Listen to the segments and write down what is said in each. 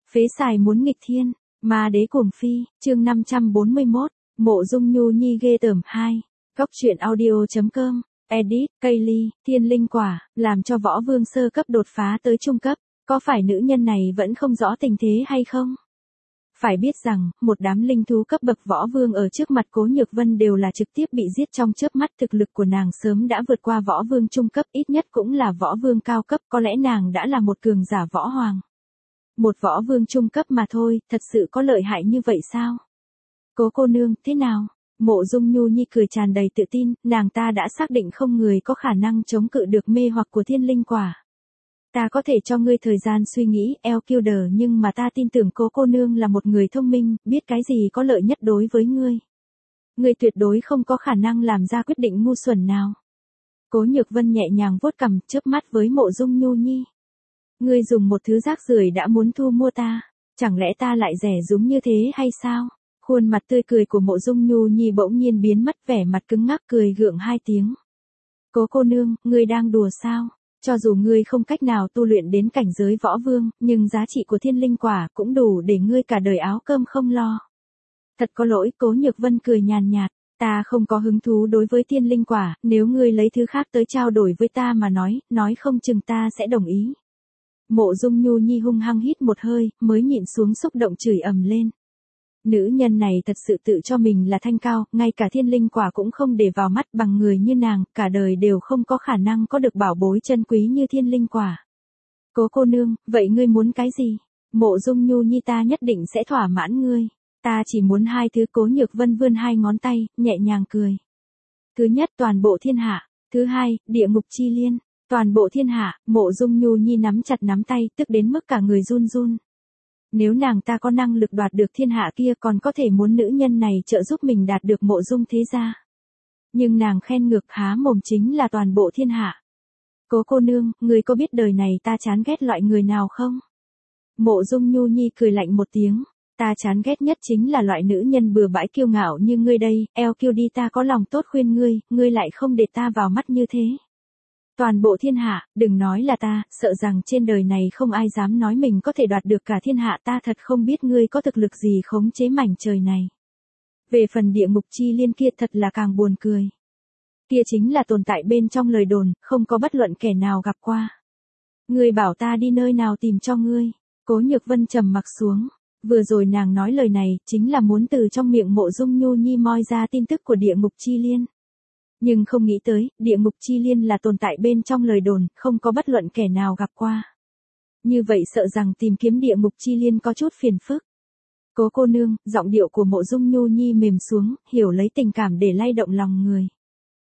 Phế xài muốn nghịch thiên, ma đế cuồng phi, chương 541, Mộ Dung Nhu Nhi ghê tởm 2. Góc truyện audio.com, edit, Kaylee, thiên linh quả, làm cho võ vương sơ cấp đột phá tới trung cấp, có phải nữ nhân này vẫn không rõ tình thế hay không? Phải biết rằng, một đám linh thú cấp bậc võ vương ở trước mặt Cố Nhược Vân đều là trực tiếp bị giết trong chớp mắt, thực lực của nàng sớm đã vượt qua võ vương trung cấp, ít nhất cũng là võ vương cao cấp, có lẽ nàng đã là một cường giả võ hoàng. Một võ vương trung cấp mà thôi, thật sự có lợi hại như vậy sao? Cố cô nương, thế nào? Mộ Dung Nhu Nhi cười tràn đầy tự tin, nàng ta đã xác định không người có khả năng chống cự được mê hoặc của thiên linh quả. Ta có thể cho ngươi thời gian suy nghĩ, Elkilder, nhưng mà ta tin tưởng cố cô nương là một người thông minh, biết cái gì có lợi nhất đối với ngươi. Ngươi tuyệt đối không có khả năng làm ra quyết định ngu xuẩn nào. Cố Nhược Vân nhẹ nhàng vuốt cằm, chớp mắt với Mộ Dung Nhu Nhi. Ngươi dùng một thứ rác rưởi đã muốn thu mua ta, chẳng lẽ ta lại rẻ rúm như thế hay sao? Khuôn mặt tươi cười của Mộ Dung Nhu Nhi bỗng nhiên biến mất, vẻ mặt cứng ngắc cười gượng hai tiếng. Cố cô nương, ngươi đang đùa sao? Cho dù ngươi không cách nào tu luyện đến cảnh giới võ vương, nhưng giá trị của thiên linh quả cũng đủ để ngươi cả đời áo cơm không lo. Thật có lỗi, Cố Nhược Vân cười nhàn nhạt, ta không có hứng thú đối với thiên linh quả, nếu ngươi lấy thứ khác tới trao đổi với ta mà nói không chừng ta sẽ đồng ý. Mộ Dung Nhu Nhi hung hăng hít một hơi, mới nhịn xuống xúc động chửi ầm lên. Nữ nhân này thật sự tự cho mình là thanh cao, ngay cả thiên linh quả cũng không để vào mắt, bằng người như nàng, cả đời đều không có khả năng có được bảo bối chân quý như thiên linh quả. Cố cô nương, vậy ngươi muốn cái gì? Mộ Dung Nhu Nhi ta nhất định sẽ thỏa mãn ngươi. Ta chỉ muốn hai thứ. Cố Nhược Vân vươn hai ngón tay, nhẹ nhàng cười. Thứ nhất, toàn bộ thiên hạ. Thứ hai, địa ngục chi liên. Toàn bộ thiên hạ. Mộ Dung Nhu Nhi nắm chặt nắm tay, tức đến mức cả người run run. Nếu nàng ta có năng lực đoạt được thiên hạ kia, còn có thể muốn nữ nhân này trợ giúp mình đạt được Mộ Dung thế gia. Nhưng nàng khen ngược há mồm chính là toàn bộ thiên hạ. Cố cô nương, người có biết đời này ta chán ghét loại người nào không? Mộ Dung Nhu Nhi cười lạnh một tiếng. Ta chán ghét nhất chính là loại nữ nhân bừa bãi kiêu ngạo như ngươi đây, Elkilder, ta có lòng tốt khuyên ngươi lại không để ta vào mắt như thế. Toàn bộ thiên hạ, đừng nói là ta, sợ rằng trên đời này không ai dám nói mình có thể đoạt được cả thiên hạ, ta thật không biết ngươi có thực lực gì khống chế mảnh trời này. Về phần địa ngục chi liên kia thật là càng buồn cười. Kia chính là tồn tại bên trong lời đồn, không có bất luận kẻ nào gặp qua. Ngươi bảo ta đi nơi nào tìm cho ngươi? Cố Nhược Vân trầm mặc xuống. Vừa rồi nàng nói lời này, chính là muốn từ trong miệng Mộ Dung Nhu Nhi moi ra tin tức của địa ngục chi liên. Nhưng không nghĩ tới, địa ngục chi liên là tồn tại bên trong lời đồn, không có bất luận kẻ nào gặp qua. Như vậy sợ rằng tìm kiếm địa ngục chi liên có chút phiền phức. Cố cô nương, giọng điệu của Mộ Dung Nhu Nhi mềm xuống, hiểu lấy tình cảm để lay động lòng người.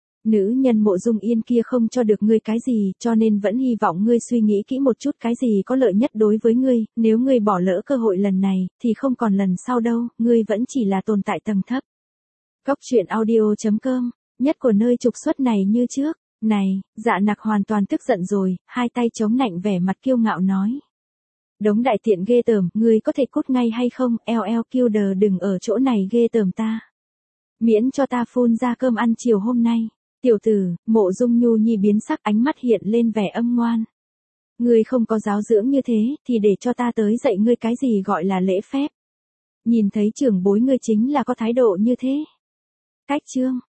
Nữ nhân Mộ Dung Yên kia không cho được ngươi cái gì, cho nên vẫn hy vọng ngươi suy nghĩ kỹ một chút cái gì có lợi nhất đối với ngươi, nếu ngươi bỏ lỡ cơ hội lần này, thì không còn lần sau đâu, ngươi vẫn chỉ là tồn tại tầng thấp. Góc truyện audio.com, nhất của nơi trục xuất này như trước, này, Dạ Nặc hoàn toàn tức giận rồi, hai tay chống nạnh vẻ mặt kiêu ngạo nói. Đống đại tiện ghê tởm, ngươi có thể cút ngay hay không, Elkilder, đừng ở chỗ này ghê tởm ta. Miễn cho ta phun ra cơm ăn chiều hôm nay. Tiểu tử, Mộ Dung Nhu Nhi biến sắc, ánh mắt hiện lên vẻ âm ngoan. Ngươi không có giáo dưỡng như thế, thì để cho ta tới dạy ngươi cái gì gọi là lễ phép. Nhìn thấy trưởng bối ngươi chính là có thái độ như thế. Cách chương.